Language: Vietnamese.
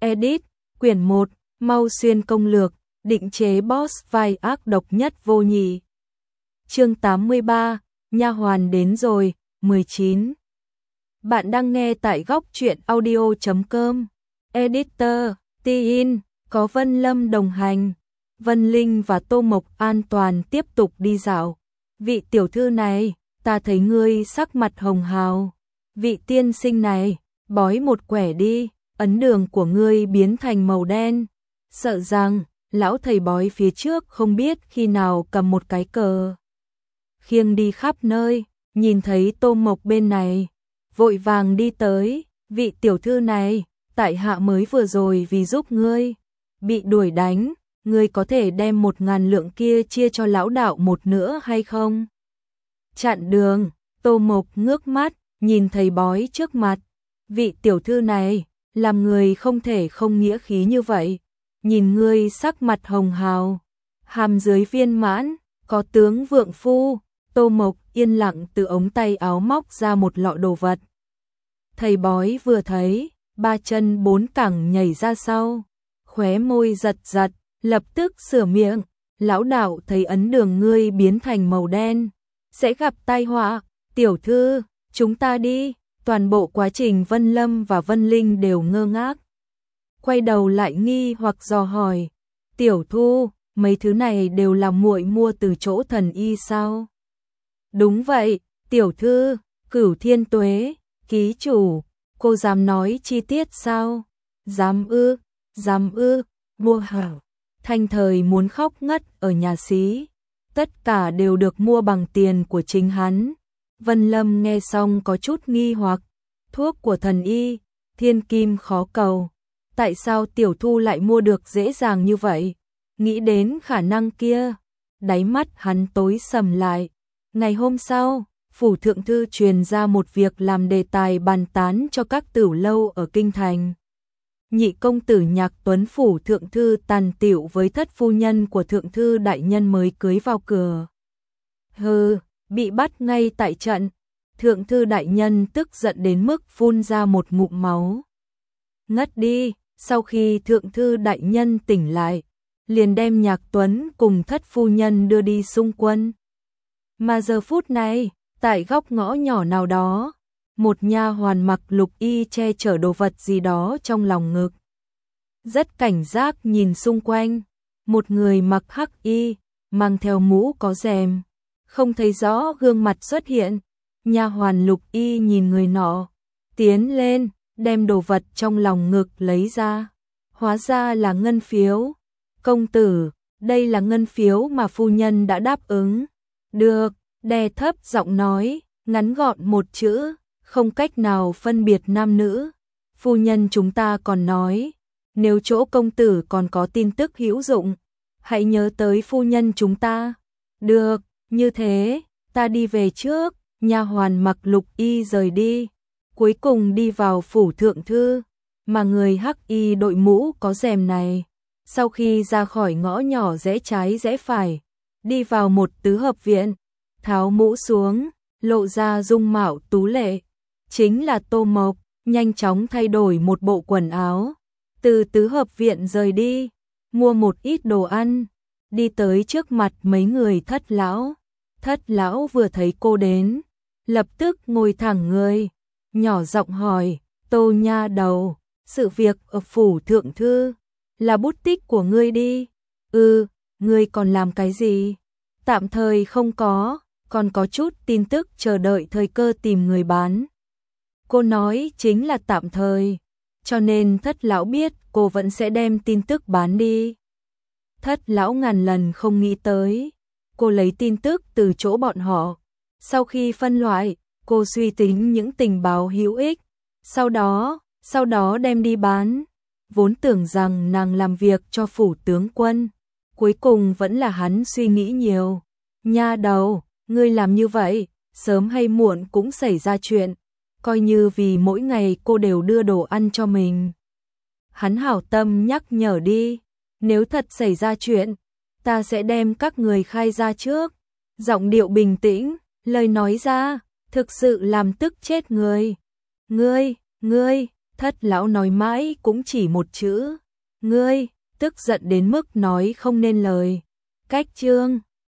Edit, quyển 1, Mau Xuyên công lược, định chế boss vai ác độc nhất vô nhị. Chương 83, nha hoàn đến rồi, 19. Bạn đang nghe tại góc truyện audio.com. Editor, Tin, có Vân Lâm đồng hành. Vân Linh và Tô Mộc an toàn tiếp tục đi dạo. Vị tiểu thư này, ta thấy ngươi sắc mặt hồng hào. Vị tiên sinh này, bói một quẻ đi, ấn đường của ngươi biến thành màu đen. Sợ rằng, lão thầy bói phía trước không biết khi nào cầm một cái cờ khiêng đi khắp nơi, nhìn thấy Tô Mộc bên này, vội vàng đi tới, vị tiểu thư này, tại hạ mới vừa rồi vì giúp ngươi bị đuổi đánh, ngươi có thể đem 1.000 lượng kia chia cho lão đạo một nữa hay không? Chặn đường, Tô Mộc ngước mắt, nhìn thầy bói trước mặt, vị tiểu thư này, làm người không thể không nghĩa khí như vậy, nhìn ngươi sắc mặt hồng hào, hàm dưới viên mãn, có tướng vượng phu. Tô Mộc yên lặng từ ống tay áo móc ra một lọ đồ vật. Thầy bói vừa thấy, 3 chân 4 cẳng nhảy ra sau, khóe môi giật giật, lập tức sửa miệng, lão đạo thấy ấn đường ngươi biến thành màu đen, sẽ gặp tai họa, tiểu thư, chúng ta đi. Toàn bộ quá trình Vân Lâm và Vân Linh đều ngơ ngác. Quay đầu lại nghi hoặc dò hỏi, tiểu thu, mấy thứ này đều là muội mua từ chỗ thần y sao? Đúng vậy, tiểu thư, Cửu Thiên Tuế, ký chủ, cô dám nói chi tiết sao? Dám ư, mua hảo. Thanh thời muốn khóc ngất ở nhà xí, tất cả đều được mua bằng tiền của chính hắn. Vân Lâm nghe xong có chút nghi hoặc, thuốc của thần y, thiên kim khó cầu, tại sao tiểu thu lại mua được dễ dàng như vậy? Nghĩ đến khả năng kia, đáy mắt hắn tối sầm lại. Ngày hôm sau, phủ thượng thư truyền ra một việc làm đề tài bàn tán cho các tửu lâu ở kinh thành. Nhị công tử Nhạc Tuấn phủ thượng thư tàn tựu với thất phu nhân của thượng thư đại nhân mới cưới vào cửa. Bị bắt ngay tại trận, thượng thư đại nhân tức giận đến mức phun ra một ngụm máu. Ngất đi, sau khi thượng thư đại nhân tỉnh lại, liền đem Nhạc Tuấn cùng thất phu nhân đưa đi xung quân. Mà giờ phút này, tại góc ngõ nhỏ nào đó, một nha hoàn mặc lục y che chở đồ vật gì đó trong lòng ngực. Rất cảnh giác nhìn xung quanh, một người mặc hắc y, mang theo mũ có rèm, không thấy rõ gương mặt xuất hiện. Nha hoàn lục y nhìn người nọ, tiến lên, đem đồ vật trong lòng ngực lấy ra. Hóa ra là ngân phiếu. Công tử, đây là ngân phiếu mà phu nhân đã đáp ứng. Được, đè thấp giọng nói, ngắn gọn một chữ, không cách nào phân biệt nam nữ. Phu nhân chúng ta còn nói, nếu chỗ công tử còn có tin tức hữu dụng, hãy nhớ tới phu nhân chúng ta. Được, như thế, ta đi về trước. Nha hoàn mặc lục y rời đi, cuối cùng đi vào phủ thượng thư, mà người hắc y đội mũ có rèm này, sau khi ra khỏi ngõ nhỏ rẽ trái rẽ phải, đi vào một tứ hợp viện, tháo mũ xuống, lộ ra dung mạo tú lệ, chính là Tô Mộc, nhanh chóng thay đổi một bộ quần áo, từ tứ hợp viện rời đi, mua một ít đồ ăn, đi tới trước mặt mấy người thất lão. Thất lão vừa thấy cô đến, lập tức ngồi thẳng người, nhỏ giọng hỏi, Tô nha đầu, sự việc ở phủ thượng thư, là bút tích của ngươi đi. Ngươi còn làm cái gì? Tạm thời không có, còn có chút tin tức chờ đợi thời cơ tìm người bán. Cô nói chính là tạm thời, cho nên thất lão biết cô vẫn sẽ đem tin tức bán đi. Thất lão ngàn lần không nghĩ tới, cô lấy tin tức từ chỗ bọn họ. Sau khi phân loại, cô suy tính những tình báo hữu ích, sau đó đem đi bán. Vốn tưởng rằng nàng làm việc cho phủ tướng quân, cuối cùng vẫn là hắn suy nghĩ nhiều. Nha đầu, ngươi làm như vậy, sớm hay muộn cũng xảy ra chuyện, coi như vì mỗi ngày cô đều đưa đồ ăn cho mình. Hắn hảo tâm nhắc nhở đi, nếu thật xảy ra chuyện, ta sẽ đem các người khai ra trước. Giọng điệu bình tĩnh, lời nói ra, thực sự làm tức chết người. Ngươi, Thất lão nói mãi cũng chỉ một chữ, ngươi, tức giận đến mức nói không nên lời. Cách chương